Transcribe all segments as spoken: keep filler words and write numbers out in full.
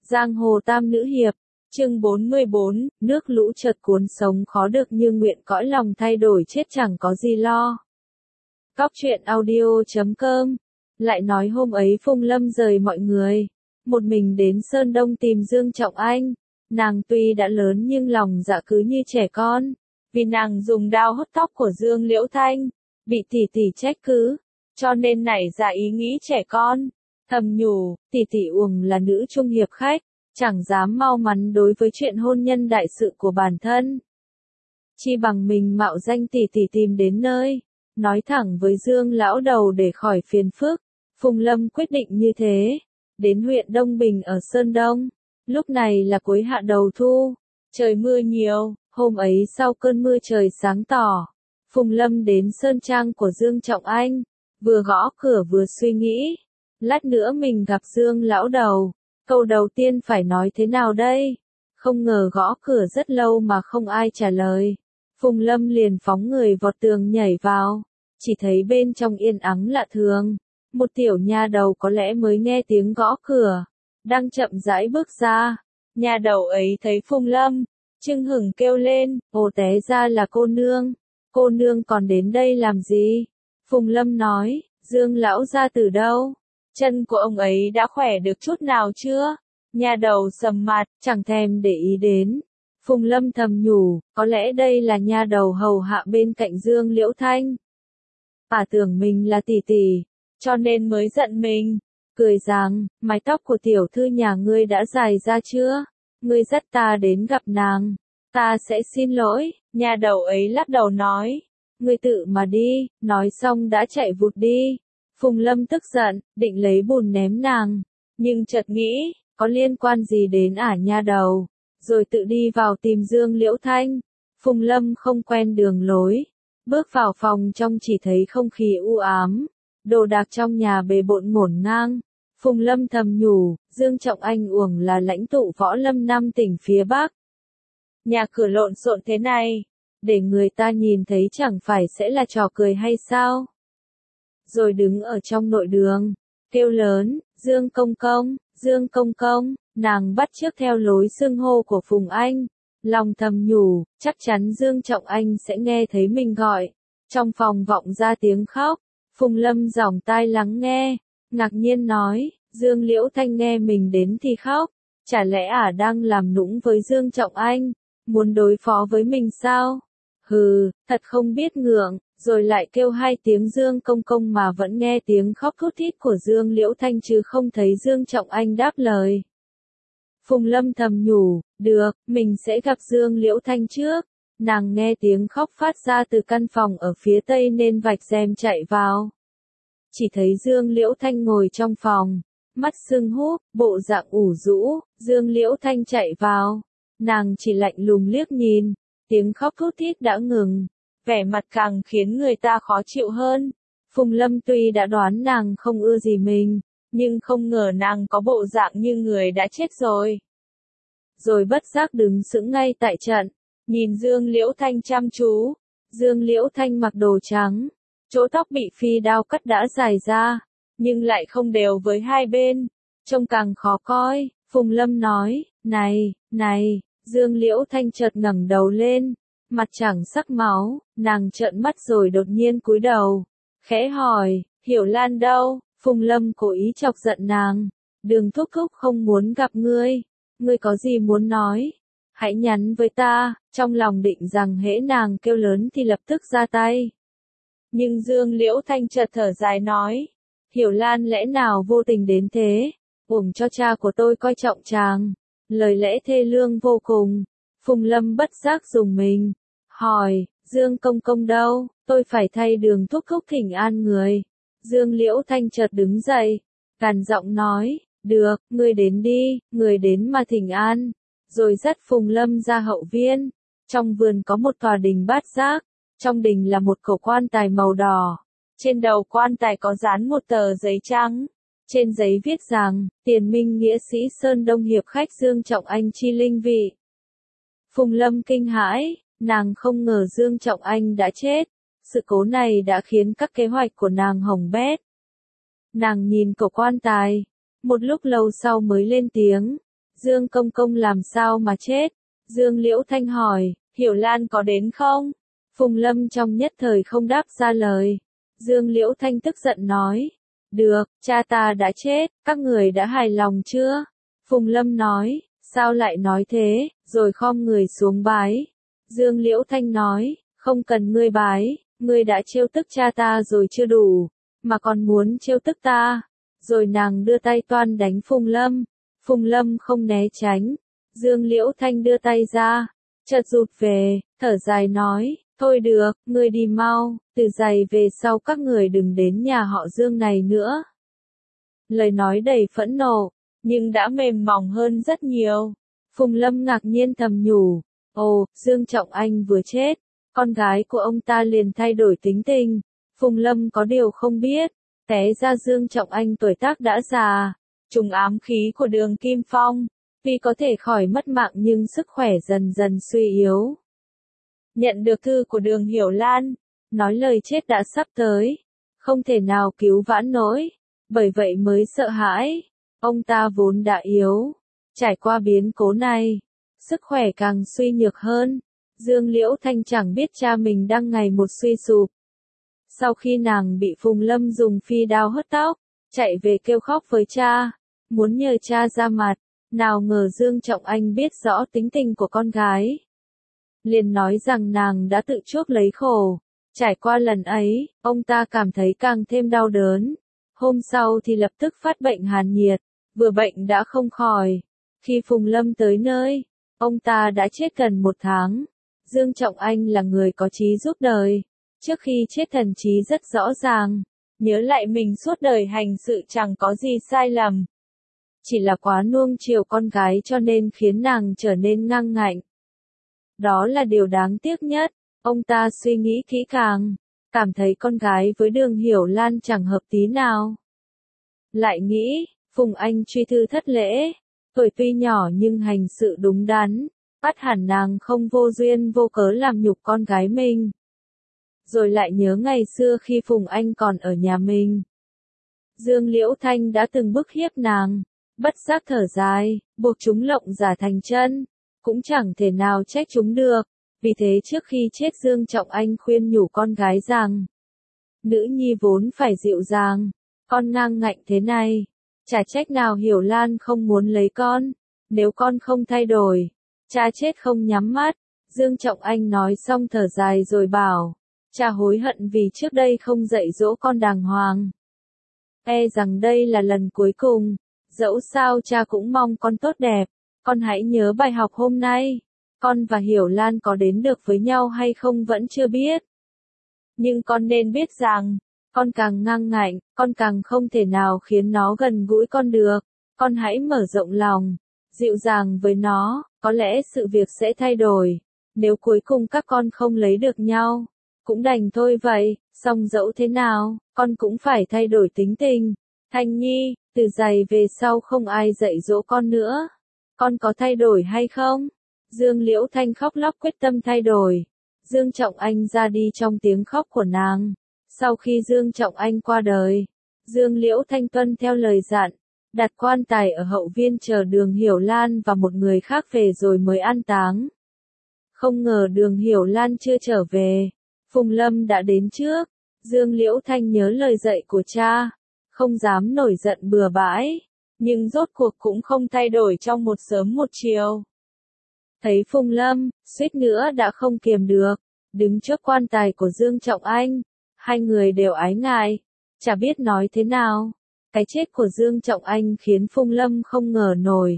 Giang hồ tam nữ hiệp, chương bốn mươi bốn, nước lũ chợt cuốn sống khó được như nguyện cõi lòng thay đổi chết chẳng có gì lo. Cóc truyện audio chấm com. Lại nói hôm ấy Phùng Lâm rời mọi người, một mình đến Sơn Đông tìm Dương Trọng Anh. Nàng tuy đã lớn nhưng lòng dạ cứ như trẻ con, vì nàng dùng dao hớt tóc của Dương Liễu Thanh, bị tỷ tỷ trách cứ, cho nên nảy ra ý nghĩ trẻ con. Thầm nhủ, tỷ tỷ Uổng là nữ trung hiệp khách, chẳng dám mau mắn đối với chuyện hôn nhân đại sự của bản thân. Chi bằng mình mạo danh tỷ tỷ tìm đến nơi, nói thẳng với Dương lão đầu để khỏi phiền phức. Phùng Lâm quyết định như thế, đến huyện Đông Bình ở Sơn Đông. Lúc này là cuối hạ đầu thu, trời mưa nhiều, hôm ấy sau cơn mưa trời sáng tỏ. Phùng Lâm đến Sơn Trang của Dương Trọng Anh, vừa gõ cửa vừa suy nghĩ. Lát nữa mình gặp Dương lão đầu, câu đầu tiên phải nói thế nào đây? Không ngờ gõ cửa rất lâu mà không ai trả lời. Phùng Lâm liền phóng người vọt tường nhảy vào, chỉ thấy bên trong yên ắng lạ thường. Một tiểu nha đầu có lẽ mới nghe tiếng gõ cửa, đang chậm rãi bước ra. Nha đầu ấy thấy Phùng Lâm, chưng hửng kêu lên, ồ té ra là cô nương. Cô nương còn đến đây làm gì? Phùng Lâm nói, Dương lão gia từ đâu? Chân của ông ấy đã khỏe được chút nào chưa? Nha đầu sầm mặt, chẳng thèm để ý đến. Phùng Lâm thầm nhủ, có lẽ đây là nha đầu hầu hạ bên cạnh Dương Liễu Thanh. Bà tưởng mình là tỷ tỷ, cho nên mới giận mình. Cười rằng, mái tóc của tiểu thư nhà ngươi đã dài ra chưa? Ngươi dắt ta đến gặp nàng. Ta sẽ xin lỗi. Nha đầu ấy lắc đầu nói, ngươi tự mà đi. Nói xong đã chạy vụt đi. Phùng Lâm tức giận, định lấy bùn ném nàng, nhưng chợt nghĩ, có liên quan gì đến ả nha đầu, rồi tự đi vào tìm Dương Liễu Thanh. Phùng Lâm không quen đường lối, bước vào phòng trong chỉ thấy không khí u ám, đồ đạc trong nhà bề bộn ngổn ngang. Phùng Lâm thầm nhủ, Dương Trọng Anh Uổng là lãnh tụ võ lâm năm tỉnh phía Bắc. Nhà cửa lộn xộn thế này, để người ta nhìn thấy chẳng phải sẽ là trò cười hay sao? Rồi đứng ở trong nội đường, kêu lớn, Dương Công Công, Dương Công Công. Nàng bắt chước theo lối xưng hô của Phùng Anh, lòng thầm nhủ, chắc chắn Dương Trọng Anh sẽ nghe thấy mình gọi. Trong phòng vọng ra tiếng khóc, Phùng Lâm giỏng tai lắng nghe, ngạc nhiên nói, Dương Liễu Thanh nghe mình đến thì khóc, chả lẽ ả đang làm nũng với Dương Trọng Anh, muốn đối phó với mình sao? Hừ, thật không biết ngượng. Rồi lại kêu hai tiếng Dương Công Công mà vẫn nghe tiếng khóc thút thít của Dương Liễu Thanh chứ không thấy Dương Trọng Anh đáp lời. Phùng Lâm thầm nhủ, được, mình sẽ gặp Dương Liễu Thanh trước. Nàng nghe tiếng khóc phát ra từ căn phòng ở phía tây nên vạch rèm chạy vào. Chỉ thấy Dương Liễu Thanh ngồi trong phòng, mắt sưng húp, bộ dạng ủ rũ. Dương Liễu Thanh chạy vào, nàng chỉ lạnh lùng liếc nhìn, tiếng khóc thút thít đã ngừng. Vẻ mặt càng khiến người ta khó chịu hơn. Phùng Lâm tuy đã đoán nàng không ưa gì mình, nhưng không ngờ nàng có bộ dạng như người đã chết rồi. Rồi bất giác đứng sững ngay tại trận, nhìn Dương Liễu Thanh chăm chú. Dương Liễu Thanh mặc đồ trắng, chỗ tóc bị phi đao cắt đã dài ra, nhưng lại không đều với hai bên, trông càng khó coi. Phùng Lâm nói, này, này, Dương Liễu Thanh chợt ngẩng đầu lên. Mặt chẳng sắc máu, nàng trợn mắt rồi đột nhiên cúi đầu, khẽ hỏi, Hiểu Lan đâu? Phùng Lâm cố ý chọc giận nàng, Đường thúc thúc không muốn gặp ngươi, ngươi có gì muốn nói? Hãy nhắn với ta. Trong lòng định rằng hễ nàng kêu lớn thì lập tức ra tay. Nhưng Dương Liễu Thanh chợt thở dài nói, Hiểu Lan lẽ nào vô tình đến thế, uổng cho cha của tôi coi trọng chàng. Lời lẽ thê lương vô cùng. Phùng Lâm bất giác dùng mình, hỏi, Dương Công Công đâu? Tôi phải thay Đường thúc thúc thỉnh an người. Dương Liễu Thanh chợt đứng dậy, gằn giọng nói, được, ngươi đến đi, người đến mà thỉnh an. Rồi dắt Phùng Lâm ra hậu viên. Trong vườn có một tòa đình bát giác, trong đình là một cổ quan tài màu đỏ. Trên đầu quan tài có dán một tờ giấy trắng. Trên giấy viết rằng, Tiền Minh nghĩa sĩ Sơn Đông hiệp khách Dương Trọng Anh chi linh vị. Phùng Lâm kinh hãi, nàng không ngờ Dương Trọng Anh đã chết. Sự cố này đã khiến các kế hoạch của nàng hỏng bét. Nàng nhìn cổ quan tài, một lúc lâu sau mới lên tiếng, Dương Công Công làm sao mà chết? Dương Liễu Thanh hỏi, Hiểu Lan có đến không? Phùng Lâm trong nhất thời không đáp ra lời. Dương Liễu Thanh tức giận nói, được, cha ta đã chết, các người đã hài lòng chưa? Phùng Lâm nói, sao lại nói thế, rồi khom người xuống bái. Dương Liễu Thanh nói, không cần ngươi bái, ngươi đã trêu tức cha ta rồi chưa đủ, mà còn muốn trêu tức ta. Rồi nàng đưa tay toan đánh Phùng Lâm. Phùng Lâm không né tránh. Dương Liễu Thanh đưa tay ra, chợt rụt về, thở dài nói, thôi được, ngươi đi mau, từ giày về sau các người đừng đến nhà họ Dương này nữa. Lời nói đầy phẫn nộ, nhưng đã mềm mỏng hơn rất nhiều. Phùng Lâm ngạc nhiên thầm nhủ, ồ, Dương Trọng Anh vừa chết, con gái của ông ta liền thay đổi tính tình. Phùng Lâm có điều không biết, té ra Dương Trọng Anh tuổi tác đã già, trùng ám khí của Đường Kim Phong, tuy có thể khỏi mất mạng nhưng sức khỏe dần dần suy yếu. Nhận được thư của Đường Hiểu Lan, nói lời chết đã sắp tới, không thể nào cứu vãn nổi, bởi vậy mới sợ hãi. Ông ta vốn đã yếu, trải qua biến cố này, sức khỏe càng suy nhược hơn. Dương Liễu Thanh chẳng biết cha mình đang ngày một suy sụp. Sau khi nàng bị Phùng Lâm dùng phi đao hớt tóc, chạy về kêu khóc với cha, muốn nhờ cha ra mặt, nào ngờ Dương Trọng Anh biết rõ tính tình của con gái. Liền nói rằng nàng đã tự chuốc lấy khổ, trải qua lần ấy, ông ta cảm thấy càng thêm đau đớn. Hôm sau thì lập tức phát bệnh hàn nhiệt, vừa bệnh đã không khỏi. Khi Phùng Lâm tới nơi, ông ta đã chết gần một tháng. Dương Trọng Anh là người có trí giúp đời, trước khi chết thần trí rất rõ ràng, nhớ lại mình suốt đời hành sự chẳng có gì sai lầm. Chỉ là quá nuông chiều con gái cho nên khiến nàng trở nên ngang ngạnh. Đó là điều đáng tiếc nhất. Ông ta suy nghĩ kỹ càng, cảm thấy con gái với Đường Hiểu Lan chẳng hợp tí nào. Lại nghĩ, Phùng Anh truy thư thất lễ, tuổi tuy nhỏ nhưng hành sự đúng đắn, bắt hẳn nàng không vô duyên vô cớ làm nhục con gái mình. Rồi lại nhớ ngày xưa khi Phùng Anh còn ở nhà mình. Dương Liễu Thanh đã từng bức hiếp nàng, bất giác thở dài, buộc chúng lộng giả thành chân, cũng chẳng thể nào trách chúng được. Vì thế trước khi chết Dương Trọng Anh khuyên nhủ con gái rằng, nữ nhi vốn phải dịu dàng, con ngang ngạnh thế này, chả trách nào Hiểu Lan không muốn lấy con, nếu con không thay đổi, cha chết không nhắm mắt. Dương Trọng Anh nói xong thở dài rồi bảo, cha hối hận vì trước đây không dạy dỗ con đàng hoàng. E rằng đây là lần cuối cùng, dẫu sao cha cũng mong con tốt đẹp, con hãy nhớ bài học hôm nay. Con và Hiểu Lan có đến được với nhau hay không vẫn chưa biết. Nhưng con nên biết rằng, con càng ngang ngạnh, con càng không thể nào khiến nó gần gũi con được. Con hãy mở rộng lòng, dịu dàng với nó, có lẽ sự việc sẽ thay đổi. Nếu cuối cùng các con không lấy được nhau, cũng đành thôi vậy, song dẫu thế nào, con cũng phải thay đổi tính tình. Thanh Nhi, từ giày về sau không ai dạy dỗ con nữa. Con có thay đổi hay không? Dương Liễu Thanh khóc lóc quyết tâm thay đổi. Dương Trọng Anh ra đi trong tiếng khóc của nàng. Sau khi Dương Trọng Anh qua đời, Dương Liễu Thanh tuân theo lời dặn, đặt quan tài ở hậu viên chờ Đường Hiểu Lan và một người khác về rồi mới an táng. Không ngờ Đường Hiểu Lan chưa trở về, Phùng Lâm đã đến trước. Dương Liễu Thanh nhớ lời dạy của cha, không dám nổi giận bừa bãi, nhưng rốt cuộc cũng không thay đổi trong một sớm một chiều. Thấy Phùng Lâm, suýt nữa đã không kiềm được, đứng trước quan tài của Dương Trọng Anh, hai người đều ái ngại, chả biết nói thế nào. Cái chết của Dương Trọng Anh khiến Phùng Lâm không ngờ nổi.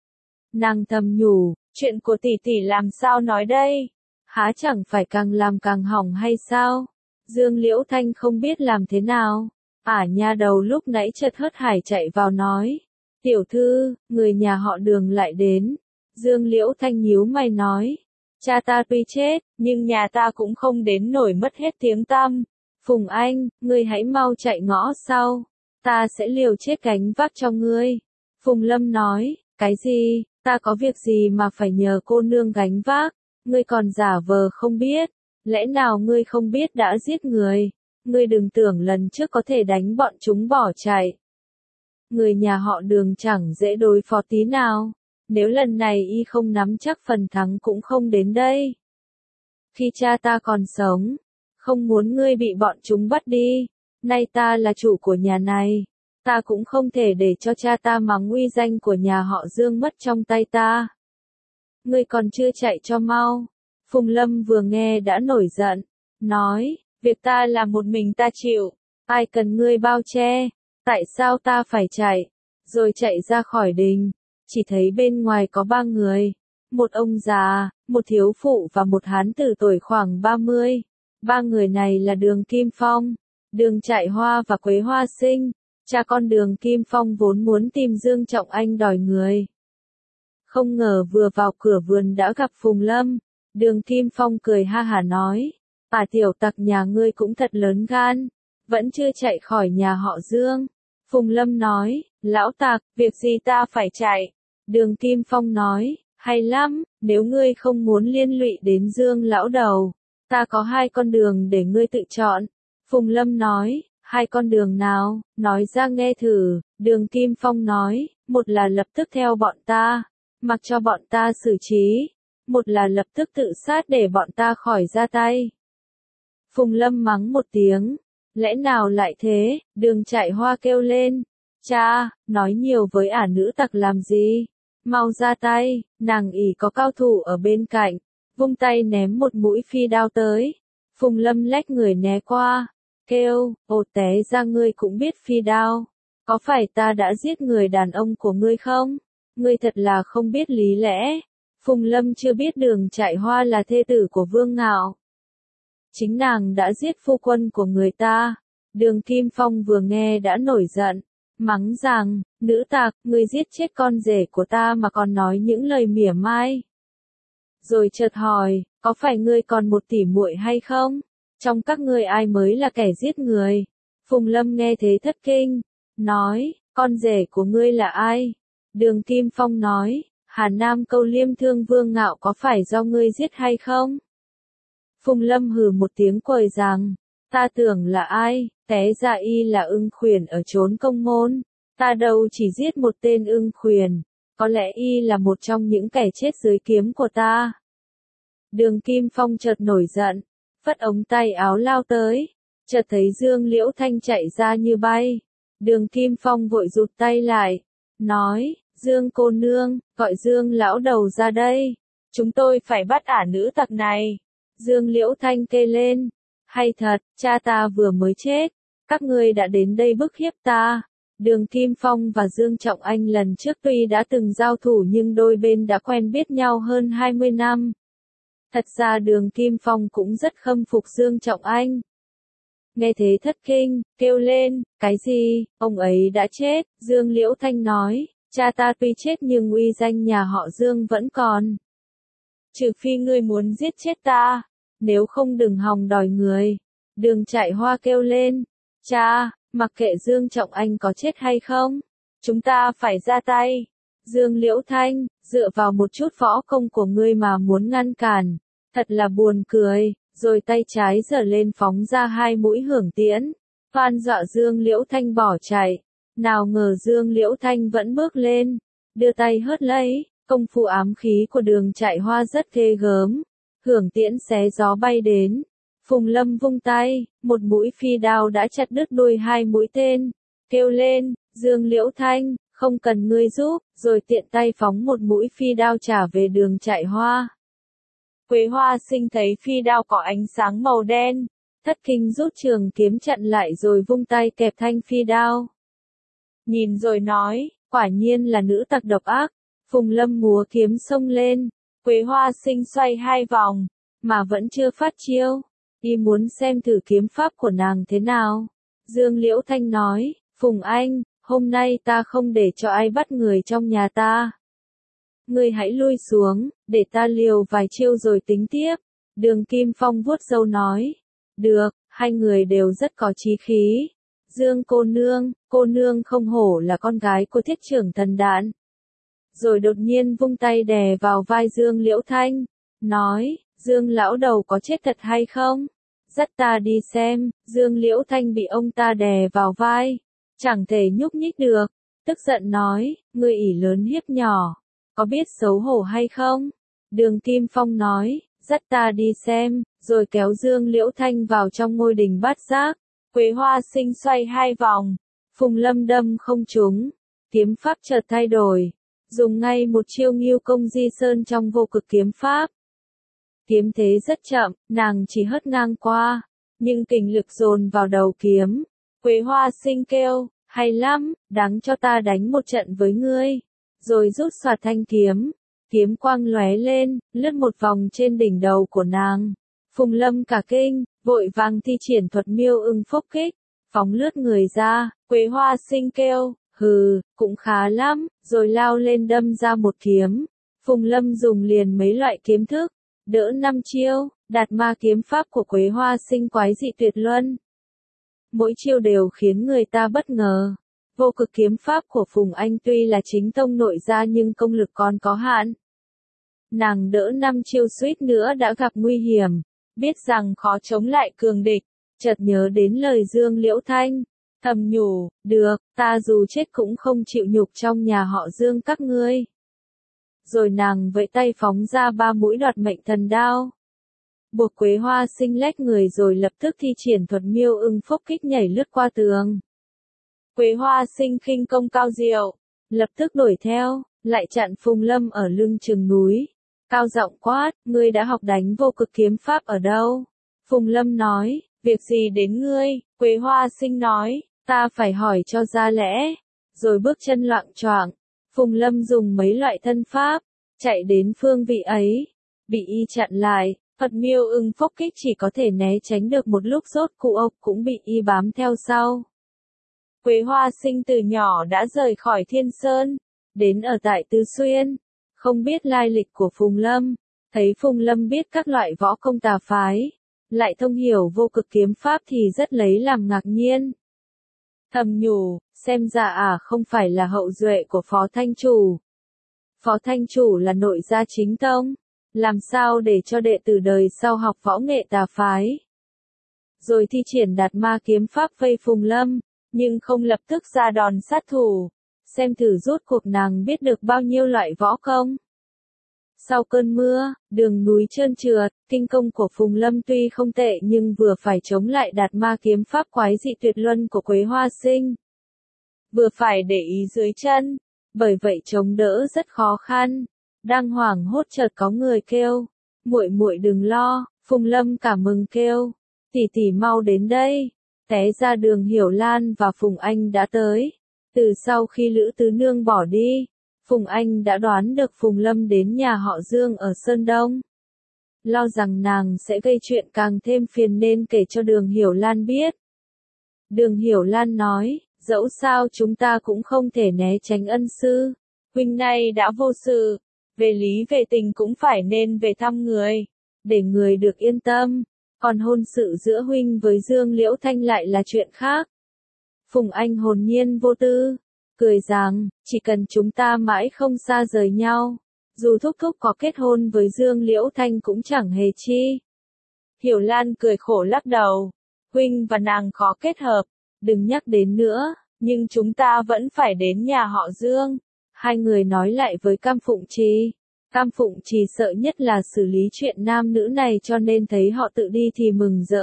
Nàng thầm nhủ, chuyện của tỷ tỷ làm sao nói đây? Há chẳng phải càng làm càng hỏng hay sao? Dương Liễu Thanh không biết làm thế nào. Ả nha đầu lúc nãy chợt hớt hải chạy vào nói, tiểu thư, người nhà họ Đường lại đến. Dương Liễu Thanh nhíu mày nói, cha ta tuy chết, nhưng nhà ta cũng không đến nổi mất hết tiếng tăm. Phùng Anh, ngươi hãy mau chạy ngõ sau, ta sẽ liều chết gánh vác cho ngươi. Phùng Lâm nói, cái gì, ta có việc gì mà phải nhờ cô nương gánh vác, ngươi còn giả vờ không biết, lẽ nào ngươi không biết đã giết người, ngươi đừng tưởng lần trước có thể đánh bọn chúng bỏ chạy. Người nhà họ Đường chẳng dễ đối phó tí nào. Nếu lần này y không nắm chắc phần thắng cũng không đến đây. Khi cha ta còn sống, không muốn ngươi bị bọn chúng bắt đi, nay ta là chủ của nhà này, ta cũng không thể để cho cha ta mắng uy danh của nhà họ Dương mất trong tay ta. Ngươi còn chưa chạy cho mau. Phùng Lâm vừa nghe đã nổi giận, nói, việc ta làm một mình ta chịu, ai cần ngươi bao che, tại sao ta phải chạy, rồi chạy ra khỏi đình, chỉ thấy bên ngoài có ba người, một ông già, một thiếu phụ và một hán tử tuổi khoảng ba mươi, ba người này là Đường Kim Phong, Đường Trại Hoa và Quế Hoa Sinh, cha con Đường Kim Phong vốn muốn tìm Dương Trọng Anh đòi người. Không ngờ vừa vào cửa vườn đã gặp Phùng Lâm, Đường Kim Phong cười ha hả nói, à tiểu tặc nhà ngươi cũng thật lớn gan, vẫn chưa chạy khỏi nhà họ Dương. Phùng Lâm nói, lão tặc, việc gì ta phải chạy? Đường Kim Phong nói, hay lắm, nếu ngươi không muốn liên lụy đến Dương lão đầu, ta có hai con đường để ngươi tự chọn. Phùng Lâm nói, hai con đường nào, nói ra nghe thử. Đường Kim Phong nói, một là lập tức theo bọn ta, mặc cho bọn ta xử trí, một là lập tức tự sát để bọn ta khỏi ra tay. Phùng Lâm mắng một tiếng, lẽ nào lại thế? Đường Trại Hoa kêu lên, cha, nói nhiều với ả nữ tặc làm gì? Mau ra tay. Nàng ỷ có cao thủ ở bên cạnh, vung tay ném một mũi phi đao tới. Phùng Lâm lách người né qua, kêu, ồ té ra ngươi cũng biết phi đao, có phải ta đã giết người đàn ông của ngươi không? Ngươi thật là không biết lý lẽ. Phùng Lâm chưa biết Đường Trại Hoa là thê tử của Vương Ngạo, chính nàng đã giết phu quân của người ta. Đường Kim Phong vừa nghe đã nổi giận, mắng rằng, nữ tặc, ngươi giết chết con rể của ta mà còn nói những lời mỉa mai. Rồi chợt hỏi, có phải ngươi còn một tỷ muội hay không? Trong các ngươi ai mới là kẻ giết người? Phùng Lâm nghe thế thất kinh, nói, con rể của ngươi là ai? Đường Kim Phong nói, Hà Nam Câu Liêm Thương Vương Ngạo có phải do ngươi giết hay không? Phùng Lâm hừ một tiếng quầy rằng, ta tưởng là ai, té ra y là Ưng Khuyển ở chốn Công Môn, ta đâu chỉ giết một tên Ưng Khuyển, có lẽ y là một trong những kẻ chết dưới kiếm của ta. Đường Kim Phong chợt nổi giận, phất ống tay áo lao tới, chợt thấy Dương Liễu Thanh chạy ra như bay. Đường Kim Phong vội rụt tay lại, nói, Dương cô nương, gọi Dương lão đầu ra đây, chúng tôi phải bắt ả nữ tặc này. Dương Liễu Thanh kêu lên, hay thật, cha ta vừa mới chết, các ngươi đã đến đây bức hiếp ta. Đường Kim Phong và Dương Trọng Anh lần trước tuy đã từng giao thủ nhưng đôi bên đã quen biết nhau hơn hai mươi năm. Thật ra Đường Kim Phong cũng rất khâm phục Dương Trọng Anh. Nghe thế thất kinh, kêu lên, cái gì, ông ấy đã chết. Dương Liễu Thanh nói, cha ta tuy chết nhưng uy danh nhà họ Dương vẫn còn. Trừ phi ngươi muốn giết chết ta, nếu không đừng hòng đòi người. Đường Trại Hoa kêu lên, cha, mặc kệ Dương Trọng Anh có chết hay không, chúng ta phải ra tay. Dương Liễu Thanh, dựa vào một chút võ công của ngươi mà muốn ngăn cản, thật là buồn cười. Rồi tay trái giở lên phóng ra hai mũi hưởng tiễn, van dọa Dương Liễu Thanh bỏ chạy. Nào ngờ Dương Liễu Thanh vẫn bước lên, đưa tay hớt lấy. Công phu ám khí của Đường Trại Hoa rất ghê gớm, hưởng tiễn xé gió bay đến. Phùng Lâm vung tay, một mũi phi đao đã chặt đứt đuôi hai mũi tên, kêu lên, Dương Liễu Thanh, không cần ngươi giúp, rồi tiện tay phóng một mũi phi đao trả về Đường Trại Hoa. Quế Hoa Sinh thấy phi đao có ánh sáng màu đen, thất kinh rút trường kiếm chặn lại rồi vung tay kẹp thanh phi đao. Nhìn rồi nói, quả nhiên là nữ tặc độc ác. Phùng Lâm múa kiếm xông lên, Quế Hoa Sinh xoay hai vòng, mà vẫn chưa phát chiêu. Y muốn xem thử kiếm pháp của nàng thế nào. Dương Liễu Thanh nói, Phùng Anh, hôm nay ta không để cho ai bắt người trong nhà ta. Ngươi hãy lui xuống, để ta liều vài chiêu rồi tính tiếp. Đường Kim Phong vuốt râu nói, được, hai người đều rất có chí khí. Dương cô nương, cô nương không hổ là con gái của Thiết Trưởng Thần Đạn. Rồi đột nhiên vung tay đè vào vai Dương Liễu Thanh, nói, Dương lão đầu có chết thật hay không? Dắt ta đi xem. Dương Liễu Thanh bị ông ta đè vào vai, chẳng thể nhúc nhích được, tức giận nói, ngươi ỷ lớn hiếp nhỏ, có biết xấu hổ hay không? Đường Kim Phong nói, dắt ta đi xem, rồi kéo Dương Liễu Thanh vào trong ngôi đình Bát Giác. Quế Hoa Sinh xoay hai vòng, Phùng Lâm đâm không trúng, kiếm pháp chợt thay đổi, dùng ngay một chiêu Ngưu Công Di Sơn trong Vô Cực kiếm pháp. Kiếm thế rất chậm, nàng chỉ hất ngang qua, nhưng kình lực dồn vào đầu kiếm. Quế Hoa Sinh kêu, hay lắm, đáng cho ta đánh một trận với ngươi. Rồi rút xoạt thanh kiếm, kiếm quang lóe lên, lướt một vòng trên đỉnh đầu của nàng. Phùng Lâm cả kinh, vội vàng thi triển thuật miêu ưng phốc kích, phóng lướt người ra. Quế Hoa Sinh kêu, hừ, cũng khá lắm, rồi lao lên đâm ra một kiếm. Phùng Lâm dùng liền mấy loại kiếm thức, đỡ năm chiêu. Đạt ma kiếm pháp của Quế Hoa Sinh quái dị tuyệt luân. Mỗi chiêu đều khiến người ta bất ngờ. Vô Cực kiếm pháp của Phùng Anh tuy là chính tông nội gia nhưng công lực còn có hạn. Nàng đỡ năm chiêu suýt nữa đã gặp nguy hiểm, biết rằng khó chống lại cường địch, chợt nhớ đến lời Dương Liễu Thanh, thầm nhủ, được, ta dù chết cũng không chịu nhục trong nhà họ Dương các ngươi. Rồi nàng vẫy tay phóng ra ba mũi đoạt mệnh thần đao. Buộc Quế Hoa Sinh lách người rồi lập tức thi triển thuật miêu ưng phốc kích nhảy lướt qua tường. Quế Hoa Sinh khinh công cao diệu, lập tức đuổi theo, lại chặn Phùng Lâm ở lưng chừng núi. Cao giọng quát, ngươi đã học đánh Vô Cực kiếm pháp ở đâu? Phùng Lâm nói, việc gì đến ngươi? Quế Hoa Sinh nói, ta phải hỏi cho ra lẽ. Rồi bước chân loạng choạng, Phùng Lâm dùng mấy loại thân pháp, chạy đến phương vị ấy, bị y chặn lại. Thuật miêu ưng phốc kích chỉ có thể né tránh được một lúc, rốt cụ ốc cũng bị y bám theo sau. Quế Hoa Sinh từ nhỏ đã rời khỏi Thiên Sơn, đến ở tại Tứ Xuyên, không biết lai lịch của Phùng Lâm, thấy Phùng Lâm biết các loại võ công tà phái, lại thông hiểu Vô Cực kiếm pháp thì rất lấy làm ngạc nhiên. Thầm nhủ, xem ra à không phải là hậu duệ của Phó Thanh Chủ. Phó Thanh Chủ là nội gia chính tông. Làm sao để cho đệ tử đời sau học võ nghệ tà phái? Rồi thi triển Đạt ma kiếm pháp vây Phùng Lâm, nhưng không lập tức ra đòn sát thủ, xem thử rốt cuộc nàng biết được bao nhiêu loại võ công. Sau cơn mưa, đường núi trơn trượt, kinh công của Phùng Lâm tuy không tệ nhưng vừa phải chống lại Đạt ma kiếm pháp quái dị tuyệt luân của Quế Hoa Sinh, vừa phải để ý dưới chân, bởi vậy chống đỡ rất khó khăn. Đang hoảng hốt chợt có người kêu, muội muội đừng lo. Phùng Lâm cả mừng kêu, tỷ tỷ mau đến đây. Té ra Đường Hiểu Lan và Phùng Anh đã tới. Từ sau khi Lữ Tứ Nương bỏ đi, Phùng Anh đã đoán được Phùng Lâm đến nhà họ Dương ở Sơn Đông. Lo rằng nàng sẽ gây chuyện càng thêm phiền nên kể cho Đường Hiểu Lan biết. Đường Hiểu Lan nói, dẫu sao chúng ta cũng không thể né tránh ân sư. Huynh này đã vô sự. Về lý về tình cũng phải nên về thăm người, để người được yên tâm, còn hôn sự giữa huynh với Dương Liễu Thanh lại là chuyện khác. Phùng Anh hồn nhiên vô tư, cười rằng, chỉ cần chúng ta mãi không xa rời nhau, dù thúc thúc có kết hôn với Dương Liễu Thanh cũng chẳng hề chi. Hiểu Lan cười khổ lắc đầu, huynh và nàng khó kết hợp, đừng nhắc đến nữa, nhưng chúng ta vẫn phải đến nhà họ Dương. Hai người nói lại với Cam Phụng Trì. Cam Phụng Trì sợ nhất là xử lý chuyện nam nữ này cho nên thấy họ tự đi thì mừng rỡ.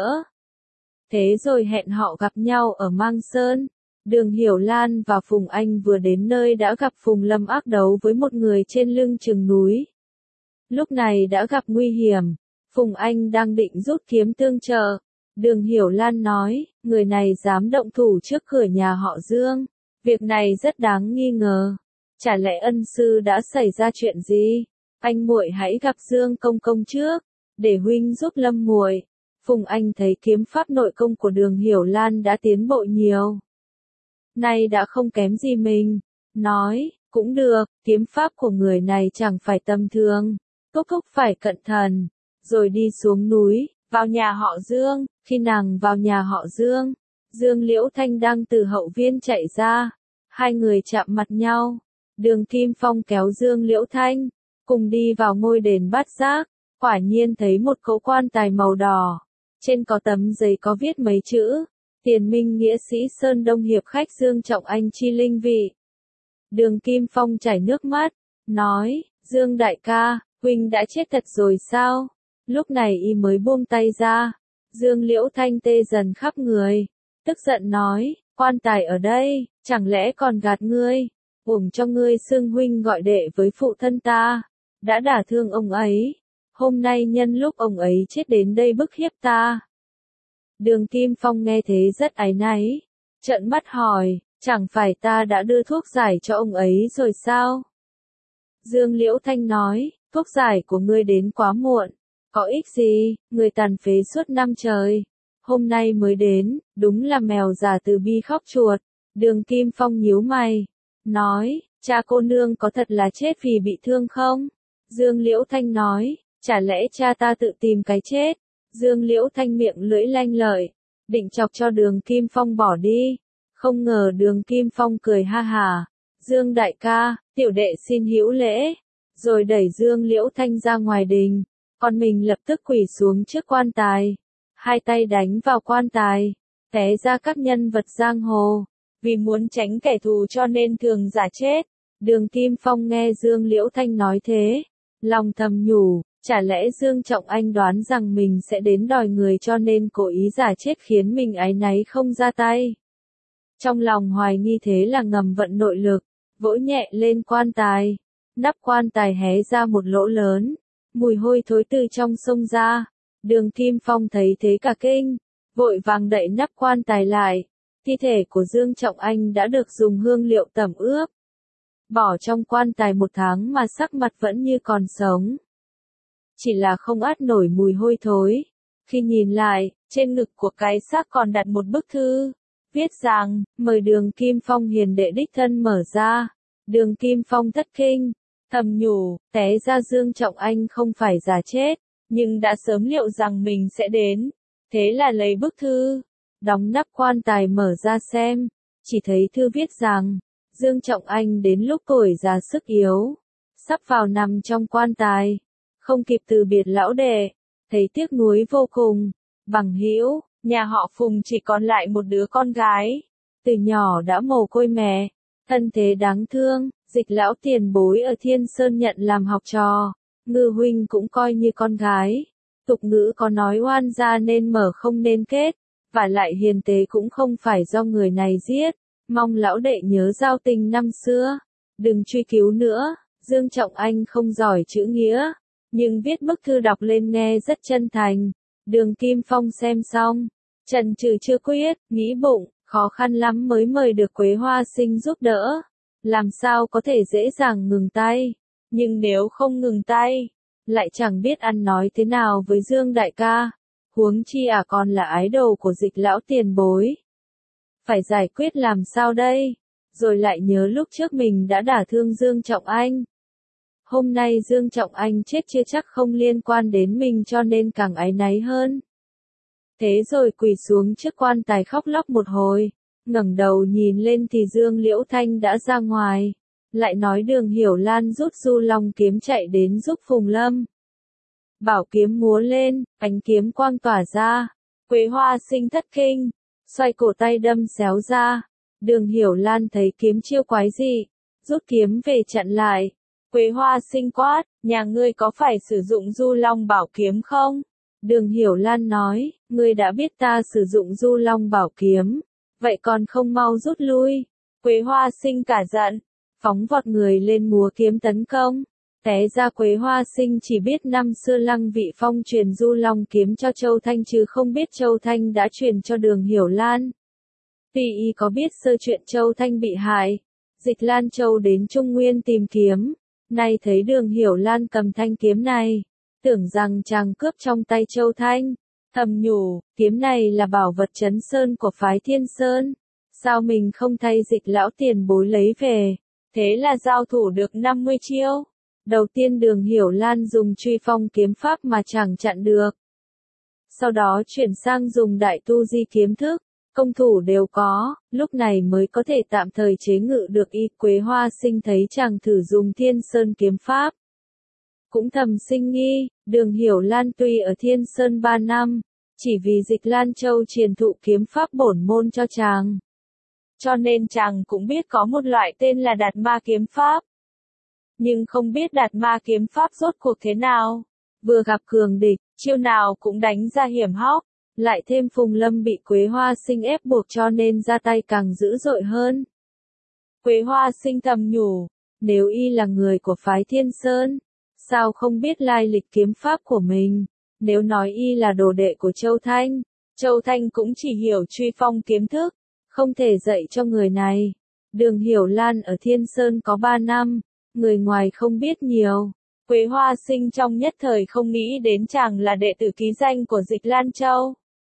Thế rồi hẹn họ gặp nhau ở Mang Sơn. Đường Hiểu Lan và Phùng Anh vừa đến nơi đã gặp Phùng Lâm ác đấu với một người trên lưng chừng núi. Lúc này đã gặp nguy hiểm, Phùng Anh đang định rút kiếm tương trợ. Đường Hiểu Lan nói, người này dám động thủ trước cửa nhà họ Dương. Việc này rất đáng nghi ngờ. Chả lẽ ân sư đã xảy ra chuyện gì? Anh muội hãy gặp Dương công công trước, để huynh giúp Lâm muội. Phùng Anh thấy kiếm pháp nội công của Đường Hiểu Lan đã tiến bộ nhiều. Nay đã không kém gì mình. Nói, cũng được, kiếm pháp của người này chẳng phải tầm thường. Thúc thúc phải cẩn thận. Rồi đi xuống núi, vào nhà họ Dương. Khi nàng vào nhà họ Dương, Dương Liễu Thanh đang từ hậu viên chạy ra. Hai người chạm mặt nhau. Đường Kim Phong kéo Dương Liễu Thanh, cùng đi vào ngôi đền Bát Giác, quả nhiên thấy một cỗ quan tài màu đỏ. Trên có tấm giấy có viết mấy chữ, Tiền Minh nghĩa sĩ Sơn Đông hiệp khách Dương Trọng Anh chi linh vị. Đường Kim Phong chảy nước mắt, nói, Dương đại ca, huynh đã chết thật rồi sao? Lúc này y mới buông tay ra. Dương Liễu Thanh tê dần khắp người, tức giận nói, quan tài ở đây, chẳng lẽ còn gạt ngươi? Uổng cho ngươi xưng huynh gọi đệ với phụ thân ta, đã đả thương ông ấy, hôm nay nhân lúc ông ấy chết đến đây bức hiếp ta. Đường Kim Phong nghe thế rất áy náy, trợn mắt hỏi, chẳng phải ta đã đưa thuốc giải cho ông ấy rồi sao? Dương Liễu Thanh nói, thuốc giải của ngươi đến quá muộn, có ích gì, người tàn phế suốt năm trời, hôm nay mới đến, đúng là mèo già từ bi khóc chuột. Đường Kim Phong nhíu mày, nói, cha cô nương có thật là chết vì bị thương không? Dương Liễu Thanh nói, chả lẽ cha ta tự tìm cái chết? Dương Liễu Thanh miệng lưỡi lanh lợi, định chọc cho Đường Kim Phong bỏ đi, không ngờ Đường Kim Phong cười ha hả, Dương đại ca, tiểu đệ xin hữu lễ, rồi đẩy Dương Liễu Thanh ra ngoài đình, còn mình lập tức quỳ xuống trước quan tài, hai tay đánh vào quan tài, té ra các nhân vật giang hồ, vì muốn tránh kẻ thù cho nên thường giả chết. Đường Kim Phong nghe Dương Liễu Thanh nói thế, lòng thầm nhủ, chả lẽ Dương Trọng Anh đoán rằng mình sẽ đến đòi người cho nên cố ý giả chết khiến mình áy náy không ra tay. Trong lòng hoài nghi thế là ngầm vận nội lực, vỗ nhẹ lên quan tài, nắp quan tài hé ra một lỗ lớn, mùi hôi thối từ trong xông ra. Đường Kim Phong thấy thế cả kinh, vội vàng đậy nắp quan tài lại, thi thể của Dương Trọng Anh đã được dùng hương liệu tẩm ướp, bỏ trong quan tài một tháng mà sắc mặt vẫn như còn sống. Chỉ là không át nổi mùi hôi thối. Khi nhìn lại, trên ngực của cái xác còn đặt một bức thư, viết rằng, mời Đường Kim Phong hiền đệ đích thân mở ra. Đường Kim Phong thất kinh, thầm nhủ, té ra Dương Trọng Anh không phải giả chết, nhưng đã sớm liệu rằng mình sẽ đến. Thế là lấy bức thư, đóng nắp quan tài mở ra xem, chỉ thấy thư viết rằng, Dương Trọng Anh đến lúc tuổi già sức yếu, sắp vào nằm trong quan tài, không kịp từ biệt lão đệ, thấy tiếc nuối vô cùng. Bằng hữu, nhà họ Phùng chỉ còn lại một đứa con gái, từ nhỏ đã mồ côi mẹ, thân thế đáng thương, Dịch lão tiền bối ở Thiên Sơn nhận làm học trò, Ngư huynh cũng coi như con gái. Tục ngữ có nói oan gia nên mở không nên kết, và lại hiền tế cũng không phải do người này giết, mong lão đệ nhớ giao tình năm xưa, đừng truy cứu nữa. Dương Trọng Anh không giỏi chữ nghĩa, nhưng viết bức thư đọc lên nghe rất chân thành. Đường Kim Phong xem xong, chần chừ chưa quyết, nghĩ bụng, khó khăn lắm mới mời được Quế Hoa Sinh giúp đỡ, làm sao có thể dễ dàng ngừng tay, nhưng nếu không ngừng tay, lại chẳng biết ăn nói thế nào với Dương đại ca, huống chi à còn là ái đồ của Dịch lão tiền bối. Phải giải quyết làm sao đây? Rồi lại nhớ lúc trước mình đã đả thương Dương Trọng Anh. Hôm nay Dương Trọng Anh chết chưa chắc không liên quan đến mình cho nên càng áy náy hơn. Thế rồi quỳ xuống trước quan tài khóc lóc một hồi, ngẩng đầu nhìn lên thì Dương Liễu Thanh đã ra ngoài, lại nói Đường Hiểu Lan rút Du Long kiếm chạy đến giúp Phùng Lâm. Bảo kiếm múa lên, ánh kiếm quang tỏa ra, Quế Hoa Sinh thất kinh, xoay cổ tay đâm xéo ra. Đường Hiểu Lan thấy kiếm chiêu quái dị, rút kiếm về chặn lại. Quế Hoa Sinh quát, nhà ngươi có phải sử dụng Du Long bảo kiếm không? Đường Hiểu Lan nói, ngươi đã biết ta sử dụng Du Long bảo kiếm, vậy còn không mau rút lui. Quế Hoa Sinh cả giận, phóng vọt người lên múa kiếm tấn công. Té ra Quế Hoa Sinh chỉ biết năm xưa Lăng Vị Phong truyền Du Long kiếm cho Châu Thanh chứ không biết Châu Thanh đã truyền cho Đường Hiểu Lan. Tuy y có biết sơ chuyện Châu Thanh bị hại, Dịch Lan Châu đến Trung Nguyên tìm kiếm, nay thấy Đường Hiểu Lan cầm thanh kiếm này, tưởng rằng chàng cướp trong tay Châu Thanh, thầm nhủ, kiếm này là bảo vật trấn sơn của phái Thiên Sơn, sao mình không thay Dịch lão tiền bối lấy về. Thế là giao thủ được năm mươi chiêu. Đầu tiên Đường Hiểu Lan dùng truy phong kiếm pháp mà chẳng chặn được. Sau đó chuyển sang dùng đại tu di kiếm thức, công thủ đều có, lúc này mới có thể tạm thời chế ngự được y. Quế Hoa Sinh thấy chàng thử dùng Thiên Sơn kiếm pháp, cũng thầm sinh nghi. Đường Hiểu Lan tuy ở Thiên Sơn ba năm, chỉ vì Dịch Lan Châu truyền thụ kiếm pháp bổn môn cho chàng, cho nên chàng cũng biết có một loại tên là Đạt Ma kiếm pháp. nhưng không biết Đạt Ma kiếm pháp rốt cuộc thế nào. Vừa gặp cường địch, chiêu nào cũng đánh ra hiểm hóc, lại thêm Phùng Lâm bị Quế Hoa Sinh ép buộc cho nên ra tay càng dữ dội hơn. Quế Hoa Sinh thầm nhủ, nếu y là người của phái Thiên Sơn, sao không biết lai lịch kiếm pháp của mình, nếu nói y là đồ đệ của Châu Thanh, Châu Thanh cũng chỉ hiểu truy phong kiếm thức, không thể dạy cho người này. Đường Hiểu Lan ở Thiên Sơn có ba năm, người ngoài không biết nhiều. Quế Hoa Sinh trong nhất thời không nghĩ đến chàng là đệ tử ký danh của Dịch Lan Châu.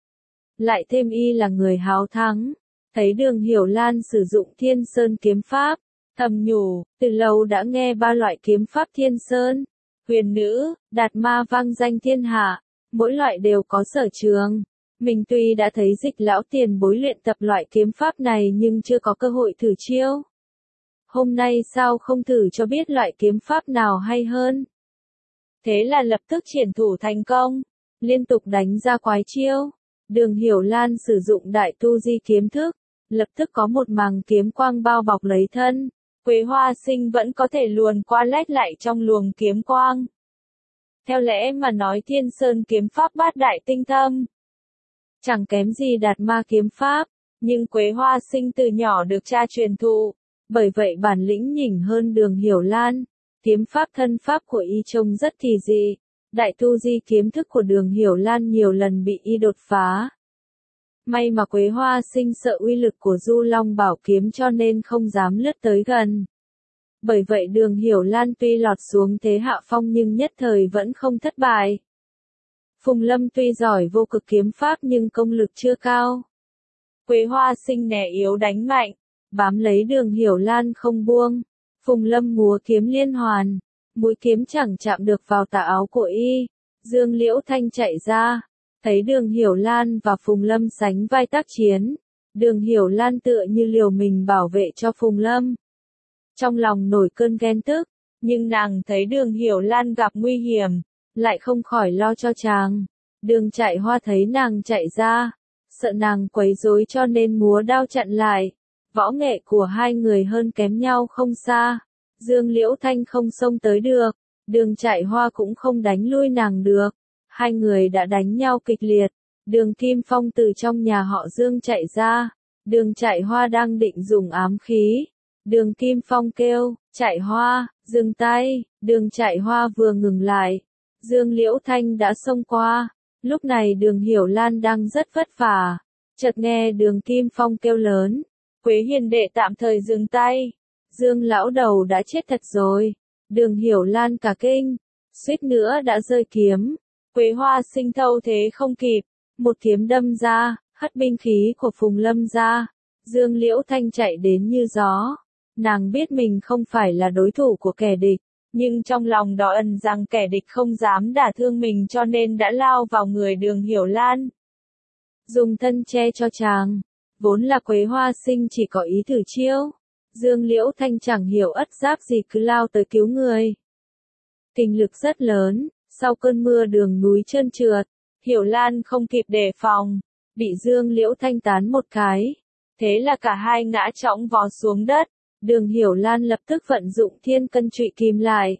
Lại thêm y là người háo thắng, thấy Đường Hiểu Lan sử dụng Thiên Sơn kiếm pháp, thầm nhủ, từ lâu đã nghe ba loại kiếm pháp Thiên Sơn, huyền nữ, đạt ma vang danh thiên hạ, mỗi loại đều có sở trường. Mình tuy đã thấy Dịch lão tiền bối luyện tập loại kiếm pháp này nhưng chưa có cơ hội thử chiêu. Hôm nay sao không thử cho biết loại kiếm pháp nào hay hơn. Thế là lập tức triển thủ thành công, liên tục đánh ra quái chiêu. Đường Hiểu Lan sử dụng đại tu di kiếm thức, lập tức có một màng kiếm quang bao bọc lấy thân. Quế Hoa Sinh vẫn có thể luồn qua lách lại trong luồng kiếm quang. Theo lẽ mà nói Thiên Sơn kiếm pháp bát đại tinh thâm, chẳng kém gì Đạt Ma kiếm pháp, nhưng Quế Hoa Sinh từ nhỏ được cha truyền thụ, bởi vậy bản lĩnh nhỉnh hơn Đường Hiểu Lan. Kiếm pháp thân pháp của y trông rất kỳ dị, đại tu di kiếm thức của Đường Hiểu Lan nhiều lần bị y đột phá. May mà Quế Hoa Sinh sợ uy lực của Du Long Bảo kiếm cho nên không dám lướt tới gần. Bởi vậy Đường Hiểu Lan tuy lọt xuống thế hạ phong nhưng nhất thời vẫn không thất bại. Phùng Lâm tuy giỏi vô cực kiếm pháp nhưng công lực chưa cao. Quế Hoa Sinh nẻ yếu đánh mạnh, bám lấy Đường Hiểu Lan không buông. Phùng Lâm múa kiếm liên hoàn, mũi kiếm chẳng chạm được vào tà áo của y. Dương Liễu Thanh chạy ra, thấy Đường Hiểu Lan và Phùng Lâm sánh vai tác chiến. Đường Hiểu Lan tựa như liều mình bảo vệ cho Phùng Lâm. Trong lòng nổi cơn ghen tức, nhưng nàng thấy Đường Hiểu Lan gặp nguy hiểm, lại không khỏi lo cho chàng. Đường Chạy Hoa thấy nàng chạy ra, sợ nàng quấy rối cho nên múa đao chặn lại. Võ nghệ của hai người hơn kém nhau không xa. Dương Liễu Thanh không xông tới được, Đường Chạy Hoa cũng không đánh lui nàng được. Hai người đã đánh nhau kịch liệt. Đường Kim Phong từ trong nhà họ Dương chạy ra. Đường Chạy Hoa đang định dùng ám khí. Đường Kim Phong kêu, Chạy Hoa, dừng tay. Đường Chạy Hoa vừa ngừng lại, Dương Liễu Thanh đã xông qua. Lúc này Đường Hiểu Lan đang rất vất vả. Chợt nghe Đường Kim Phong kêu lớn, Quế hiền đệ tạm thời dừng tay. Dương lão đầu đã chết thật rồi. Đường Hiểu Lan cả kinh, suýt nữa đã rơi kiếm. Quế Hoa Sinh thâu thế không kịp, một kiếm đâm ra, hất binh khí của Phùng Lâm ra. Dương Liễu Thanh chạy đến như gió. Nàng biết mình không phải là đối thủ của kẻ địch, nhưng trong lòng đó ẩn rằng kẻ địch không dám đả thương mình cho nên đã lao vào người Đường Hiểu Lan. Dùng thân che cho chàng. Vốn là Quế Hoa Sinh chỉ có ý thử chiêu. Dương Liễu Thanh chẳng hiểu ất giáp gì cứ lao tới cứu người. Kinh lực rất lớn, sau cơn mưa đường núi trơn trượt, Hiểu Lan không kịp đề phòng, bị Dương Liễu Thanh tán một cái. Thế là cả hai ngã chõng vó xuống đất. Đường Hiểu Lan lập tức vận dụng thiên cân trụy kìm lại.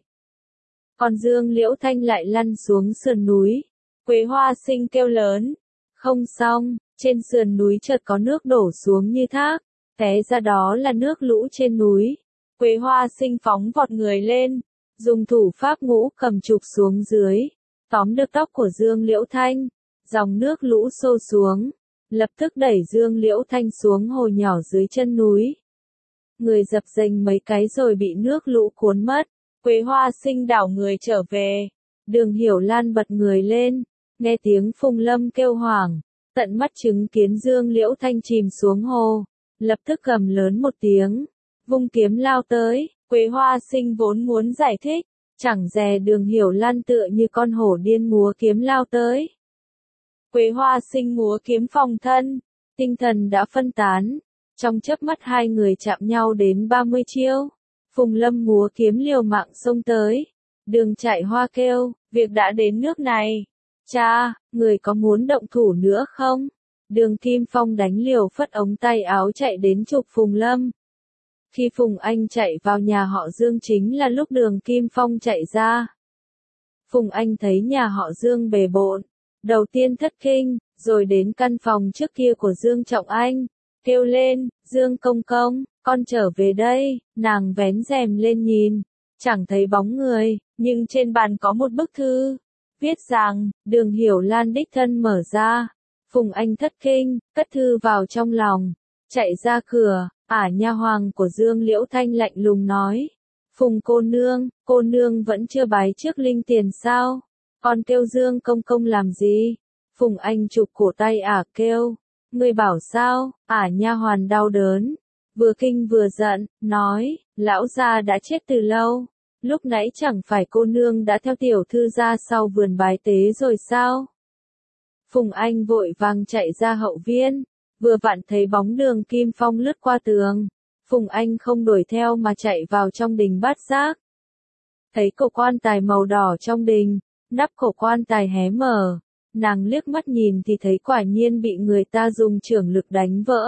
Còn Dương Liễu Thanh lại lăn xuống sườn núi. Quế Hoa Sinh kêu lớn, không xong. Trên sườn núi chợt có nước đổ xuống như thác, té ra đó là nước lũ trên núi. Quế Hoa Sinh phóng vọt người lên, dùng thủ pháp ngũ cầm chụp xuống dưới, tóm được tóc của Dương Liễu Thanh, dòng nước lũ xô xuống, lập tức đẩy Dương Liễu Thanh xuống hồ nhỏ dưới chân núi. Người dập dềnh mấy cái rồi bị nước lũ cuốn mất. Quế Hoa Sinh đảo người trở về. Đường Hiểu Lan bật người lên, nghe tiếng Phùng Lâm kêu hoảng. Tận mắt chứng kiến Dương Liễu Thanh chìm xuống hồ, lập tức gầm lớn một tiếng, vung kiếm lao tới. Quế Hoa Sinh vốn muốn giải thích, chẳng dè Đường Hiểu Lan tựa như con hổ điên múa kiếm lao tới. Quế Hoa Sinh múa kiếm phòng thân, tinh thần đã phân tán, trong chớp mắt hai người chạm nhau đến ba mươi chiêu. Phùng Lâm múa kiếm liều mạng xông tới. Đường Chạy Hoa kêu, việc đã đến nước này. Cha, người có muốn động thủ nữa không? Đường Kim Phong đánh liều phất ống tay áo chạy đến chụp Phùng Lâm. Khi Phùng Anh chạy vào nhà họ Dương chính là lúc Đường Kim Phong chạy ra. Phùng Anh thấy nhà họ Dương bề bộn, đầu tiên thất kinh, rồi đến căn phòng trước kia của Dương Trọng Anh, kêu lên, Dương công công, con trở về đây, nàng vén rèm lên nhìn, chẳng thấy bóng người, nhưng trên bàn có một bức thư, viết rằng, Đường Hiểu Lan đích thân mở ra. Phùng Anh thất kinh, cất thư vào trong lòng, chạy ra cửa, ả nha hoàng của Dương Liễu Thanh lạnh lùng nói. Phùng cô nương, cô nương vẫn chưa bái trước linh tiền sao? Còn kêu Dương công công làm gì? Phùng Anh chụp cổ tay ả kêu. Ngươi bảo sao? Ả nha hoàn đau đớn. Vừa kinh vừa giận, nói, lão gia đã chết từ lâu. Lúc nãy chẳng phải cô nương đã theo tiểu thư ra sau vườn bái tế rồi sao? Phùng Anh vội vàng chạy ra hậu viên. Vừa vặn thấy bóng Đường Kim Phong lướt qua tường. Phùng Anh không đuổi theo mà chạy vào trong đình Bát Giác. Thấy cổ quan tài màu đỏ trong đình, nắp cổ quan tài hé mở. Nàng liếc mắt nhìn thì thấy quả nhiên bị người ta dùng chưởng lực đánh vỡ.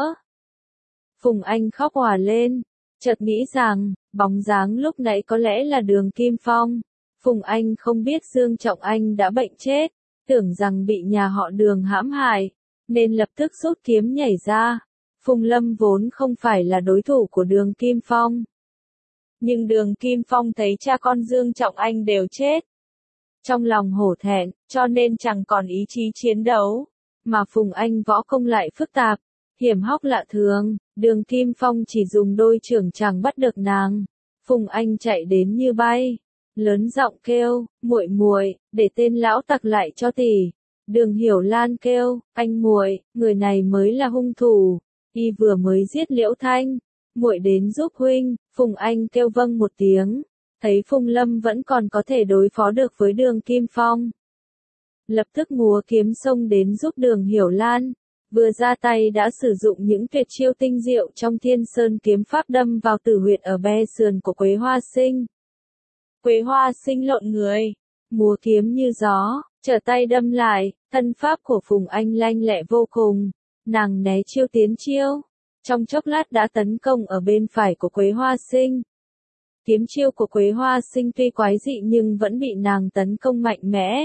Phùng Anh khóc òa lên, chợt nghĩ rằng, bóng dáng lúc nãy có lẽ là Đường Kim Phong. Phùng Anh không biết Dương Trọng Anh đã bệnh chết, tưởng rằng bị nhà họ Đường hãm hại, nên lập tức rút kiếm nhảy ra. Phùng Lâm vốn không phải là đối thủ của Đường Kim Phong. Nhưng Đường Kim Phong thấy cha con Dương Trọng Anh đều chết. Trong lòng hổ thẹn, cho nên chẳng còn ý chí chiến đấu. Mà Phùng Anh võ công lại phức tạp, hiểm hóc lạ thường, Đường Kim Phong chỉ dùng đôi chưởng chẳng bắt được nàng. Phùng Anh chạy đến như bay, lớn giọng kêu, muội muội, để tên lão tặc lại cho tỷ. Đường Hiểu Lan kêu, anh muội, người này mới là hung thủ. Y vừa mới giết Liễu Thanh, muội đến giúp huynh. Phùng Anh kêu vâng một tiếng, thấy Phùng Lâm vẫn còn có thể đối phó được với Đường Kim Phong. Lập tức múa kiếm xông đến giúp Đường Hiểu Lan, vừa ra tay đã sử dụng những tuyệt chiêu tinh diệu trong Thiên Sơn kiếm pháp đâm vào tử huyệt ở be sườn của Quế Hoa Sinh. Quế Hoa Sinh lộn người, múa kiếm như gió, trở tay đâm lại, thân pháp của Phùng Anh lanh lẹ vô cùng. Nàng né chiêu tiến chiêu, trong chốc lát đã tấn công ở bên phải của Quế Hoa Sinh. Kiếm chiêu của Quế Hoa Sinh tuy quái dị nhưng vẫn bị nàng tấn công mạnh mẽ.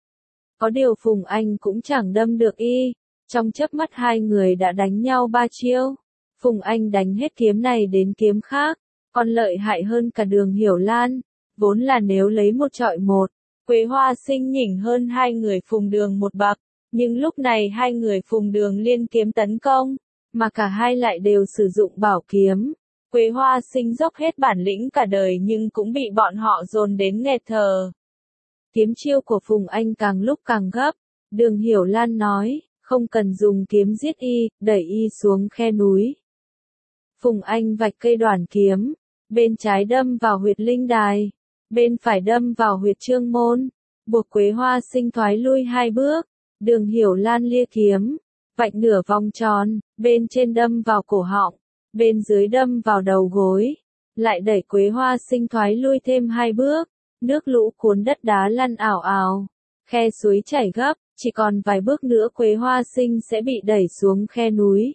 Có điều Phùng Anh cũng chẳng đâm được y, trong chớp mắt hai người đã đánh nhau ba chiêu. Phùng Anh đánh hết kiếm này đến kiếm khác, còn lợi hại hơn cả Đường Hiểu Lan, vốn là nếu lấy một trọi một, Quế Hoa Sinh nhỉnh hơn hai người Phùng Đường một bậc. Nhưng lúc này hai người Phùng Đường liên kiếm tấn công, mà cả hai lại đều sử dụng bảo kiếm. Quế Hoa Sinh dốc hết bản lĩnh cả đời nhưng cũng bị bọn họ dồn đến nghẹt thở. Kiếm chiêu của Phùng Anh càng lúc càng gấp. Đường Hiểu Lan nói, không cần dùng kiếm giết y, đẩy y xuống khe núi. Phùng Anh vạch cây đoản kiếm, bên trái đâm vào huyệt linh đài, bên phải đâm vào huyệt trương môn, buộc Quế Hoa Sinh thoái lui hai bước. Đường Hiểu Lan lia kiếm, vạch nửa vòng tròn, bên trên đâm vào cổ họng, bên dưới đâm vào đầu gối, lại đẩy Quế Hoa Sinh thoái lui thêm hai bước, nước lũ cuốn đất đá lăn ảo ảo, khe suối chảy gấp, chỉ còn vài bước nữa Quế Hoa Sinh sẽ bị đẩy xuống khe núi.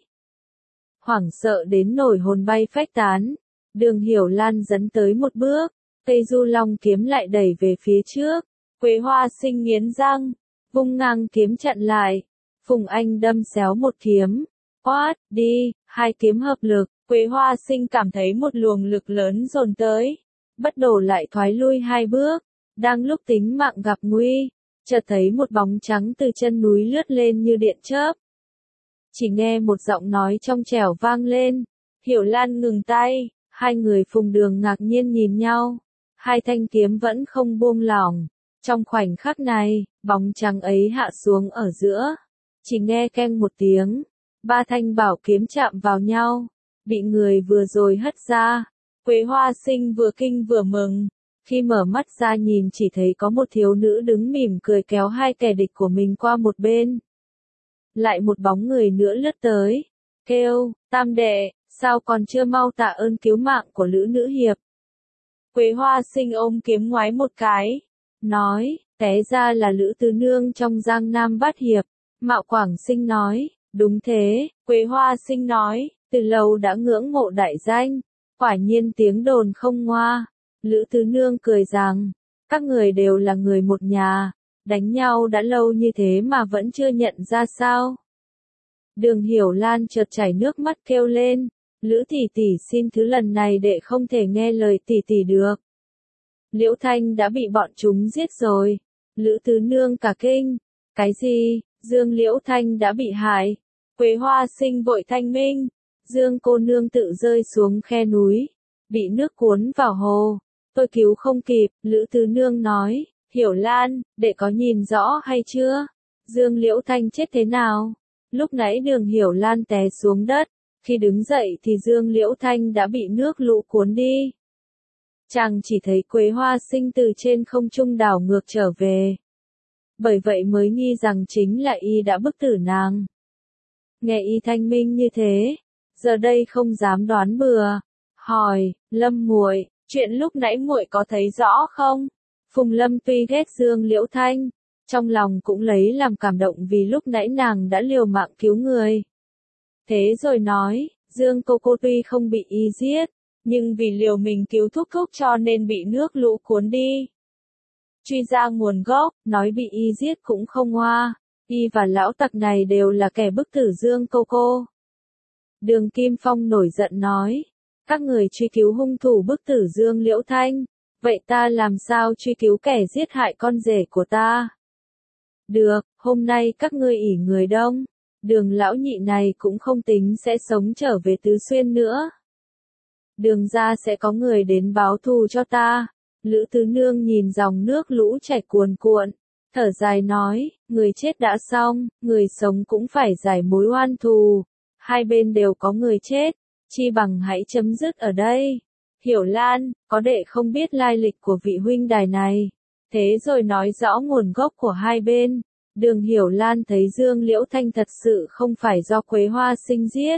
Hoảng sợ đến nổi hồn bay phách tán, Đường Hiểu Lan dấn tới một bước, cây du long kiếm lại đẩy về phía trước, Quế Hoa Sinh nghiến răng, vung ngang kiếm chặn lại. Phùng Anh đâm xéo một kiếm, quát, đi, hai kiếm hợp lực, Quế Hoa Sinh cảm thấy một luồng lực lớn dồn tới, bất đổ lại thoái lui hai bước, đang lúc tính mạng gặp nguy, chợt thấy một bóng trắng từ chân núi lướt lên như điện chớp. Chỉ nghe một giọng nói trong trẻo vang lên, Hiểu Lan ngừng tay, hai người Phùng Đường ngạc nhiên nhìn nhau, hai thanh kiếm vẫn không buông lỏng. Trong khoảnh khắc này, bóng trắng ấy hạ xuống ở giữa, chỉ nghe keng một tiếng, ba thanh bảo kiếm chạm vào nhau, bị người vừa rồi hất ra. Quế Hoa Sinh vừa kinh vừa mừng, khi mở mắt ra nhìn chỉ thấy có một thiếu nữ đứng mỉm cười kéo hai kẻ địch của mình qua một bên. Lại một bóng người nữa lướt tới, kêu, Tam đệ, sao còn chưa mau tạ ơn cứu mạng của Lữ nữ hiệp. Quế Hoa Sinh ôm kiếm ngoái một cái, nói, té ra là Lữ tứ nương trong Giang Nam Bát Hiệp. Mạo Quảng Sinh nói, đúng thế. Quế Hoa Sinh nói, từ lâu đã ngưỡng mộ đại danh, Quả nhiên tiếng đồn không ngoa. Lữ Tứ Nương cười rằng, các người đều là người một nhà, đánh nhau đã lâu như thế mà vẫn chưa nhận ra sao. Đường Hiểu Lan chợt chảy nước mắt kêu lên, Lữ tỷ tỷ xin thứ lần này đệ không thể nghe lời tỷ tỷ được. Liễu Thanh đã bị bọn chúng giết rồi. Lữ Tứ Nương cả kinh, cái gì, Dương Liễu Thanh đã bị hại. Quế Hoa Sinh vội thanh minh, Dương cô nương tự rơi xuống khe núi, bị nước cuốn vào hồ. Tôi cứu không kịp, Lữ Tứ Nương nói, Hiểu Lan, đệ có nhìn rõ hay chưa? Dương Liễu Thanh chết thế nào? Lúc nãy Đường Hiểu Lan té xuống đất, khi đứng dậy thì Dương Liễu Thanh đã bị nước lũ cuốn đi. Chàng chỉ thấy Quế Hoa Sinh từ trên không trung đảo ngược trở về. Bởi vậy mới nghi rằng chính là y đã bức tử nàng. Nghe y thanh minh như thế, giờ đây không dám đoán bừa. Hỏi, Lâm muội, chuyện lúc nãy muội có thấy rõ không? Phùng Lâm tuy ghét Dương Liễu Thanh, trong lòng cũng lấy làm cảm động vì lúc nãy nàng đã liều mạng cứu người. Thế rồi nói, Dương cô cô tuy không bị y giết, nhưng vì liều mình cứu Thúc Thúc cho nên bị nước lũ cuốn đi. Truy ra nguồn gốc, nói bị y giết cũng không hoa, y và lão tặc này đều là kẻ bức tử Dương cô cô. Đường Kim Phong nổi giận nói, các người truy cứu hung thủ bức tử Dương Liễu Thanh, vậy ta làm sao truy cứu kẻ giết hại con rể của ta? Được, hôm nay các ngươi ỉ người đông, Đường lão nhị này cũng không tính sẽ sống trở về Tứ Xuyên nữa. Đường ra sẽ có người đến báo thù cho ta. Lữ Tứ Nương nhìn dòng nước lũ chảy cuồn cuộn, thở dài nói, người chết đã xong, người sống cũng phải giải mối oan thù. Hai bên đều có người chết, chi bằng hãy chấm dứt ở đây. Hiểu Lan, có đệ không biết lai lịch của vị huynh đài này. Thế rồi nói rõ nguồn gốc của hai bên. Đường Hiểu Lan thấy Dương Liễu Thanh thật sự không phải do Quế Hoa Sinh giết.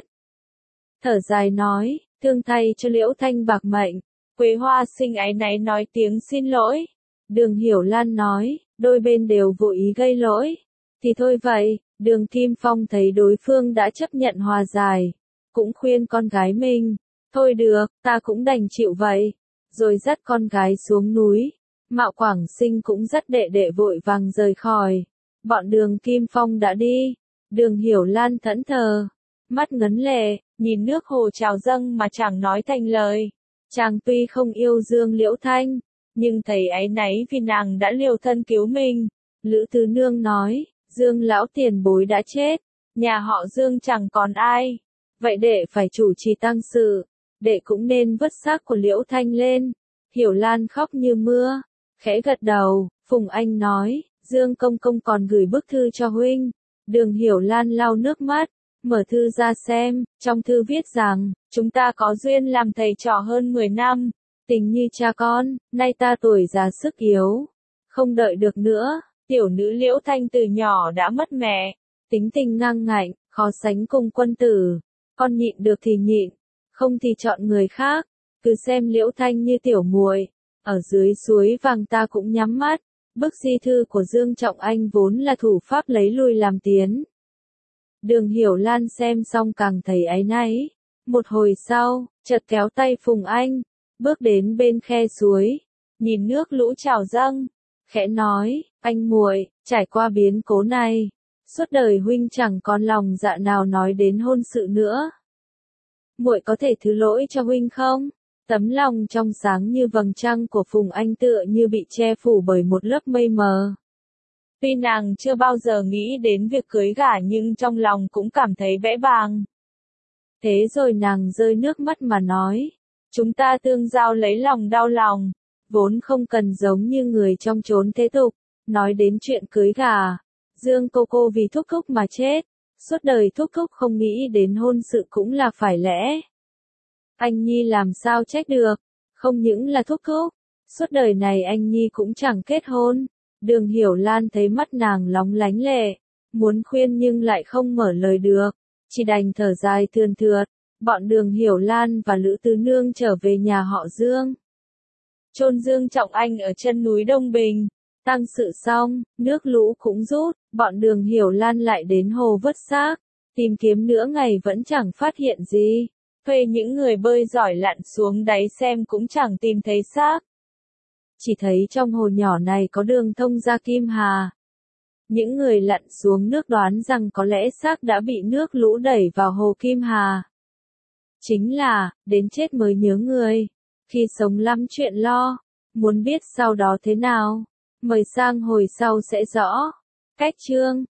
Thở dài nói, thương thay cho Liễu Thanh bạc mệnh. Quế Hoa Sinh áy náy nói tiếng xin lỗi. Đường Hiểu Lan nói, đôi bên đều vô ý gây lỗi. Thì thôi vậy, Đường Kim Phong thấy đối phương đã chấp nhận hòa giải, cũng khuyên con gái mình, thôi được, ta cũng đành chịu vậy. Rồi dắt con gái xuống núi. Mạo Quảng Sinh cũng dắt đệ đệ vội vàng rời khỏi. Bọn Đường Kim Phong đã đi. Đường Hiểu Lan thẫn thờ, mắt ngấn lệ, nhìn nước hồ trào dâng mà chẳng nói thành lời. Chàng tuy không yêu Dương Liễu Thanh, nhưng thầy áy náy vì nàng đã liều thân cứu mình. Lữ Tứ Nương nói, Dương lão tiền bối đã chết, nhà họ Dương chẳng còn ai. Vậy đệ phải chủ trì tang sự, đệ cũng nên vứt xác của Liễu Thanh lên. Hiểu Lan khóc như mưa, khẽ gật đầu. Phùng Anh nói, Dương công công còn gửi bức thư cho huynh. Đường Hiểu Lan lau nước mắt, mở thư ra xem, trong thư viết rằng, chúng ta có duyên làm thầy trò hơn mười năm, tình như cha con, nay ta tuổi già sức yếu, không đợi được nữa. Tiểu nữ Liễu Thanh từ nhỏ đã mất mẹ, tính tình ngang ngạnh, khó sánh cùng quân tử, con nhịn được thì nhịn, không thì chọn người khác, cứ xem Liễu Thanh như tiểu muội, ở dưới suối vàng ta cũng nhắm mắt. Bức di thư của Dương Trọng Anh vốn là thủ pháp lấy lui làm tiến. Đường Hiểu Lan xem xong càng thấy áy náy. Một hồi sau, chợt kéo tay Phùng Anh, bước đến bên khe suối, nhìn nước lũ trào dâng, khẽ nói, anh muội, trải qua biến cố này, suốt đời huynh chẳng còn lòng dạ nào nói đến hôn sự nữa. Muội có thể thứ lỗi cho huynh không? Tấm lòng trong sáng như vầng trăng của Phùng Anh tựa như bị che phủ bởi một lớp mây mờ. Tuy nàng chưa bao giờ nghĩ đến việc cưới gả nhưng trong lòng cũng cảm thấy bẽ bàng. Thế rồi nàng rơi nước mắt mà nói, chúng ta tương giao lấy lòng đau lòng, vốn không cần giống như người trong chốn thế tục, nói đến chuyện cưới gả. Dương cô cô vì Thúc Thúc mà chết, suốt đời Thúc Thúc không nghĩ đến hôn sự cũng là phải lẽ. Anh Nhi làm sao trách được, không những là Thúc Thúc, suốt đời này anh Nhi cũng chẳng kết hôn. Đường Hiểu Lan thấy mắt nàng lóng lánh lệ, muốn khuyên nhưng lại không mở lời được, chỉ đành thở dài thườn thượt. Bọn Đường Hiểu Lan và Lữ Tứ Nương trở về nhà họ Dương. Chôn Dương Trọng Anh ở chân núi Đông Bình. Tang sự xong, nước lũ cũng rút, bọn Đường Hiểu Lan lại đến hồ vớt xác, tìm kiếm nửa ngày vẫn chẳng phát hiện gì. thuê những người bơi giỏi lặn xuống đáy xem cũng chẳng tìm thấy xác. Chỉ thấy trong hồ nhỏ này có đường thông ra Kim Hà. Những người lặn xuống nước đoán rằng có lẽ xác đã bị nước lũ đẩy vào hồ Kim Hà. Chính là, đến chết mới nhớ người. Khi sống lắm chuyện lo. Muốn biết sau đó thế nào? Mời sang hồi sau sẽ rõ. Cách chương